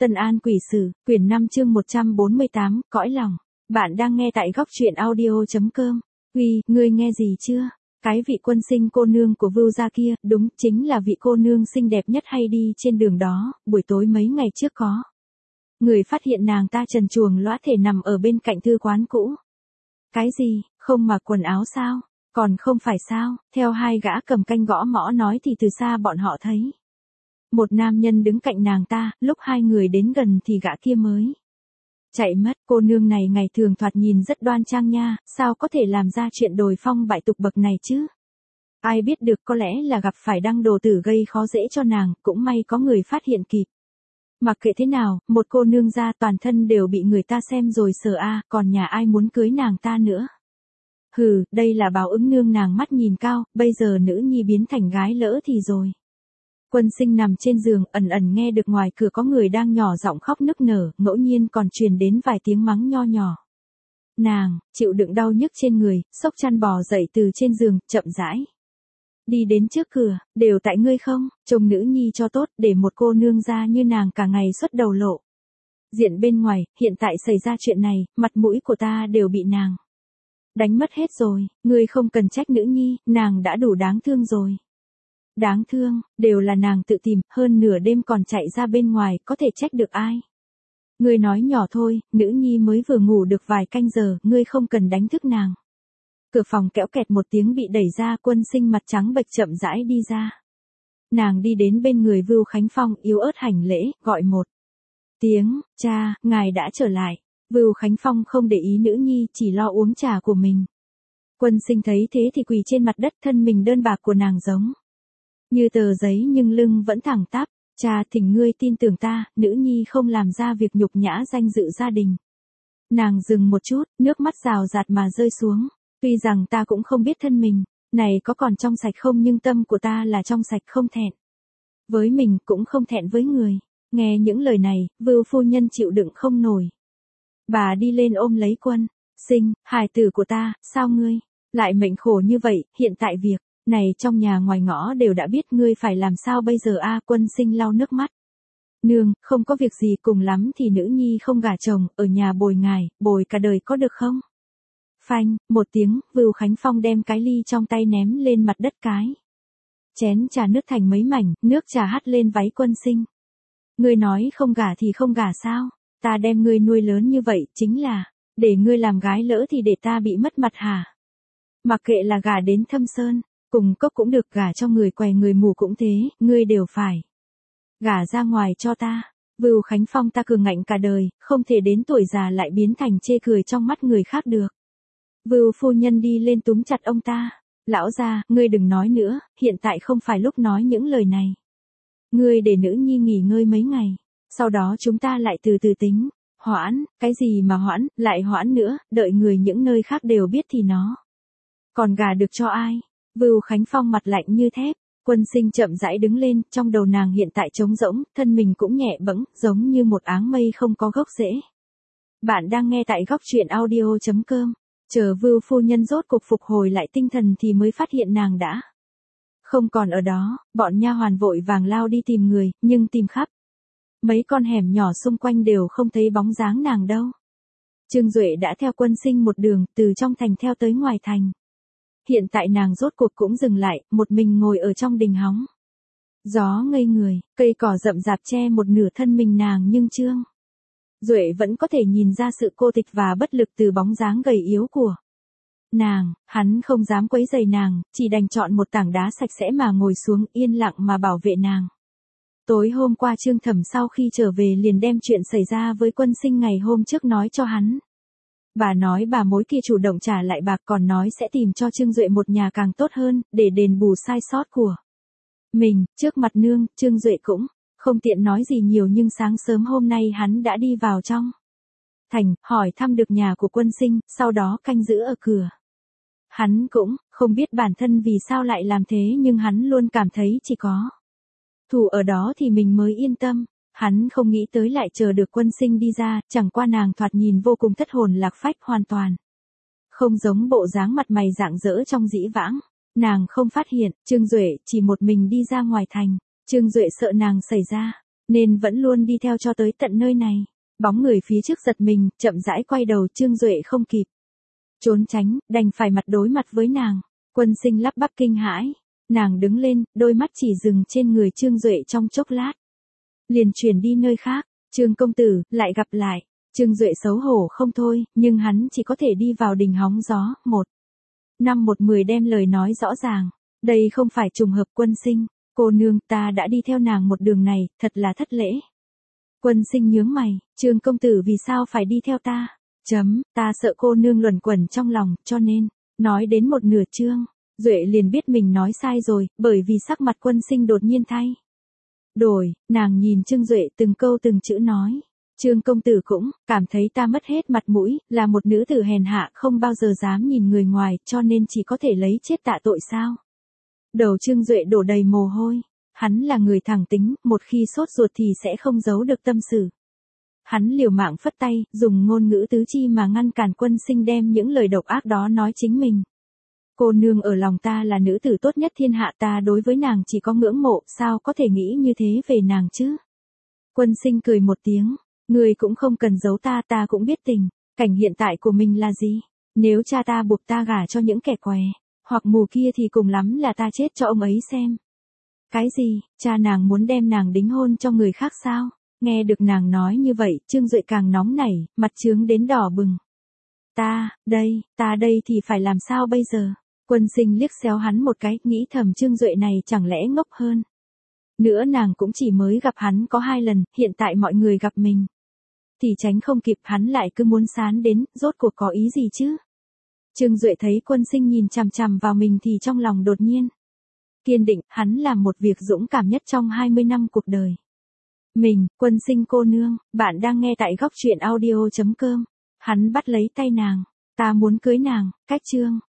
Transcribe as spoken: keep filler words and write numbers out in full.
Tân An Quỷ Sử, quyển năm chương một trăm bốn mươi tám, cõi lòng. Bạn đang nghe tại góc truyện audio.com. Uy, ngươi nghe gì chưa? Cái vị quân sinh cô nương của Vưu gia kia, đúng, chính là vị cô nương xinh đẹp nhất hay đi trên đường đó, buổi tối mấy ngày trước có. Người phát hiện nàng ta trần truồng lõa thể nằm ở bên cạnh thư quán cũ. Cái gì, không mặc quần áo sao? Còn không phải sao, theo hai gã cầm canh gõ mõ nói thì từ xa bọn họ thấy. Một nam nhân đứng cạnh nàng ta, lúc hai người đến gần thì gã kia mới chạy mất. Cô nương này ngày thường thoạt nhìn rất đoan trang nha, sao có thể làm ra chuyện đồi phong bại tục bậc này chứ? Ai biết được, có lẽ là gặp phải đăng đồ tử gây khó dễ cho nàng, cũng may có người phát hiện kịp. Mặc kệ thế nào, một cô nương gia toàn thân đều bị người ta xem rồi sờ a, còn nhà ai muốn cưới nàng ta nữa. Hừ, đây là báo ứng nương nàng mắt nhìn cao, bây giờ nữ nhi biến thành gái lỡ thì rồi. Quân sinh nằm trên giường, ẩn ẩn nghe được ngoài cửa có người đang nhỏ giọng khóc nức nở, ngẫu nhiên còn truyền đến vài tiếng mắng nho nhỏ. Nàng, chịu đựng đau nhức trên người, xốc chăn bò dậy từ trên giường, chậm rãi đi đến trước cửa, đều tại ngươi không, trông nữ nhi cho tốt, để một cô nương ra như nàng cả ngày xuất đầu lộ. Diện bên ngoài, hiện tại xảy ra chuyện này, mặt mũi của ta đều bị nàng đánh mất hết rồi, ngươi không cần trách nữ nhi, nàng đã đủ đáng thương rồi. Đáng thương, đều là nàng tự tìm, hơn nửa đêm còn chạy ra bên ngoài, có thể trách được ai. Ngươi nói nhỏ thôi, nữ nhi mới vừa ngủ được vài canh giờ, ngươi không cần đánh thức nàng. Cửa phòng kéo kẹt một tiếng bị đẩy ra, quân sinh mặt trắng bệch chậm rãi đi ra. Nàng đi đến bên người Vưu Khánh Phong, yếu ớt hành lễ, gọi một tiếng, cha, ngài đã trở lại. Vưu Khánh Phong không để ý nữ nhi, chỉ lo uống trà của mình. Quân sinh thấy thế thì quỳ trên mặt đất, thân mình đơn bạc của nàng giống như tờ giấy nhưng lưng vẫn thẳng tắp. Cha, thỉnh ngươi tin tưởng ta, nữ nhi không làm ra việc nhục nhã danh dự gia đình. Nàng dừng một chút, nước mắt rào rạt mà rơi xuống. Tuy rằng ta cũng không biết thân mình này có còn trong sạch không, nhưng tâm của ta là trong sạch, không thẹn với mình, cũng không thẹn với người. Nghe những lời này, Vưu phu nhân chịu đựng không nổi. Bà đi lên ôm lấy quân sinh, hài tử của ta, sao ngươi lại mệnh khổ như vậy? Hiện tại việc này trong nhà ngoài ngõ đều đã biết, ngươi phải làm sao bây giờ a? Quân sinh lau nước mắt. Nương, không có việc gì, cùng lắm thì nữ nhi không gả chồng, ở nhà bồi ngài, bồi cả đời có được không? Phanh, một tiếng, Vưu Khánh Phong đem cái ly trong tay ném lên mặt đất, cái chén trà nứt thành mấy mảnh, nước trà hắt lên váy quân sinh. Ngươi nói không gả thì không gả sao? Ta đem ngươi nuôi lớn như vậy, chính là để ngươi làm gái lỡ thì để ta bị mất mặt hả? Mặc kệ là gả đến Thâm Sơn, cùng cốc cũng được, gả cho người què người mù cũng thế, ngươi đều phải gả ra ngoài cho ta. Vưu Khánh Phong ta cường ngạnh cả đời, không thể đến tuổi già lại biến thành chê cười trong mắt người khác được. Vưu phu nhân đi lên túm chặt ông ta. Lão gia, ngươi đừng nói nữa, hiện tại không phải lúc nói những lời này. Ngươi để nữ nhi nghỉ ngơi mấy ngày, sau đó chúng ta lại từ từ tính. Hoãn, cái gì mà hoãn, lại hoãn nữa, đợi người những nơi khác đều biết thì nó còn gả được cho ai? Vưu Khánh Phong mặt lạnh như thép. Quân sinh chậm rãi đứng lên, trong đầu nàng hiện tại trống rỗng, thân mình cũng nhẹ bẫng, giống như một áng mây không có gốc rễ. Bạn đang nghe tại góc truyện audio.com. Chờ Vưu phu nhân rốt cuộc phục hồi lại tinh thần thì mới phát hiện nàng đã không còn ở đó. Bọn nha hoàn vội vàng lao đi tìm người, nhưng tìm khắp mấy con hẻm nhỏ xung quanh đều không thấy bóng dáng nàng đâu. Trương Duệ đã theo quân sinh một đường, từ trong thành theo tới ngoài thành. Hiện tại nàng rốt cuộc cũng dừng lại, một mình ngồi ở trong đình hóng. Gió ngây người, cây cỏ rậm rạp che một nửa thân mình nàng, nhưng Trương Duệ vẫn có thể nhìn ra sự cô tịch và bất lực từ bóng dáng gầy yếu của nàng. Hắn không dám quấy rầy nàng, chỉ đành chọn một tảng đá sạch sẽ mà ngồi xuống, yên lặng mà bảo vệ nàng. Tối hôm qua Trương Thẩm sau khi trở về liền đem chuyện xảy ra với quân sinh ngày hôm trước nói cho hắn. Bà nói bà mối kia chủ động trả lại bạc, còn nói sẽ tìm cho Trương Duệ một nhà càng tốt hơn, để đền bù sai sót của mình. Trước mặt nương, Trương Duệ cũng không tiện nói gì nhiều, nhưng sáng sớm hôm nay hắn đã đi vào trong thành, hỏi thăm được nhà của quân sinh, sau đó canh giữ ở cửa. Hắn cũng không biết bản thân vì sao lại làm thế, nhưng hắn luôn cảm thấy chỉ có thủ ở đó thì mình mới yên tâm. Hắn không nghĩ tới lại chờ được quân sinh đi ra, chẳng qua nàng thoạt nhìn vô cùng thất hồn lạc phách, hoàn toàn không giống bộ dáng mặt mày rạng rỡ trong dĩ vãng. Nàng không phát hiện, Trương Duệ chỉ một mình đi ra ngoài thành. Trương Duệ sợ nàng xảy ra nên vẫn luôn đi theo cho tới tận nơi này. Bóng người phía trước giật mình, chậm rãi quay đầu, Trương Duệ không kịp trốn tránh, đành phải mặt đối mặt với nàng. Quân Sinh lắp bắp kinh hãi, nàng đứng lên, đôi mắt chỉ dừng trên người Trương Duệ trong chốc lát. Liền chuyển đi nơi khác, Trương công tử, lại gặp lại. Trương Duệ xấu hổ không thôi, nhưng hắn chỉ có thể đi vào đình hóng gió, một năm một mười đem lời nói rõ ràng. Đây không phải trùng hợp. Quân Sinh, cô nương, ta đã đi theo nàng một đường này, thật là thất lễ. Quân Sinh nhướng mày, Trương công tử vì sao phải đi theo ta? Chấm, ta sợ cô nương luẩn quẩn trong lòng, cho nên, nói đến một nửa Trương Duệ liền biết mình nói sai rồi, bởi vì sắc mặt Quân Sinh đột nhiên thay đổi, nàng nhìn Trương Duệ từng câu từng chữ nói. Trương công tử cũng cảm thấy ta mất hết mặt mũi, là một nữ tử hèn hạ không bao giờ dám nhìn người ngoài, cho nên chỉ có thể lấy chết tạ tội sao? Đầu Trương Duệ đổ đầy mồ hôi, hắn là người thẳng tính, một khi sốt ruột thì sẽ không giấu được tâm sự. Hắn liều mạng phất tay, dùng ngôn ngữ tứ chi mà ngăn cản Quân Sinh đem những lời độc ác đó nói chính mình. Cô nương ở lòng ta là nữ tử tốt nhất thiên hạ, ta đối với nàng chỉ có ngưỡng mộ, sao có thể nghĩ như thế về nàng chứ? Quân Sinh cười một tiếng, người cũng không cần giấu ta, ta cũng biết tình cảnh hiện tại của mình là gì. Nếu cha ta buộc ta gả cho những kẻ què hoặc mù kia thì cùng lắm là ta chết cho ông ấy xem. Cái gì, cha nàng muốn đem nàng đính hôn cho người khác sao? Nghe được nàng nói như vậy, Trương Duệ càng nóng nảy, mặt trướng đến đỏ bừng. Ta, đây, ta đây thì phải làm sao bây giờ? Quân Sinh liếc xéo hắn một cái, nghĩ thầm Trương Duệ này chẳng lẽ ngốc hơn. Nữa nàng cũng chỉ mới gặp hắn có hai lần, hiện tại mọi người gặp mình thì tránh không kịp, hắn lại cứ muốn sán đến, rốt cuộc có ý gì chứ? Trương Duệ thấy Quân Sinh nhìn chằm chằm vào mình thì trong lòng đột nhiên kiên định, hắn làm một việc dũng cảm nhất trong hai mươi năm cuộc đời mình. Quân Sinh cô nương, bạn đang nghe tại góc truyện audio chấm com. Hắn bắt lấy tay nàng, ta muốn cưới nàng, cách Trương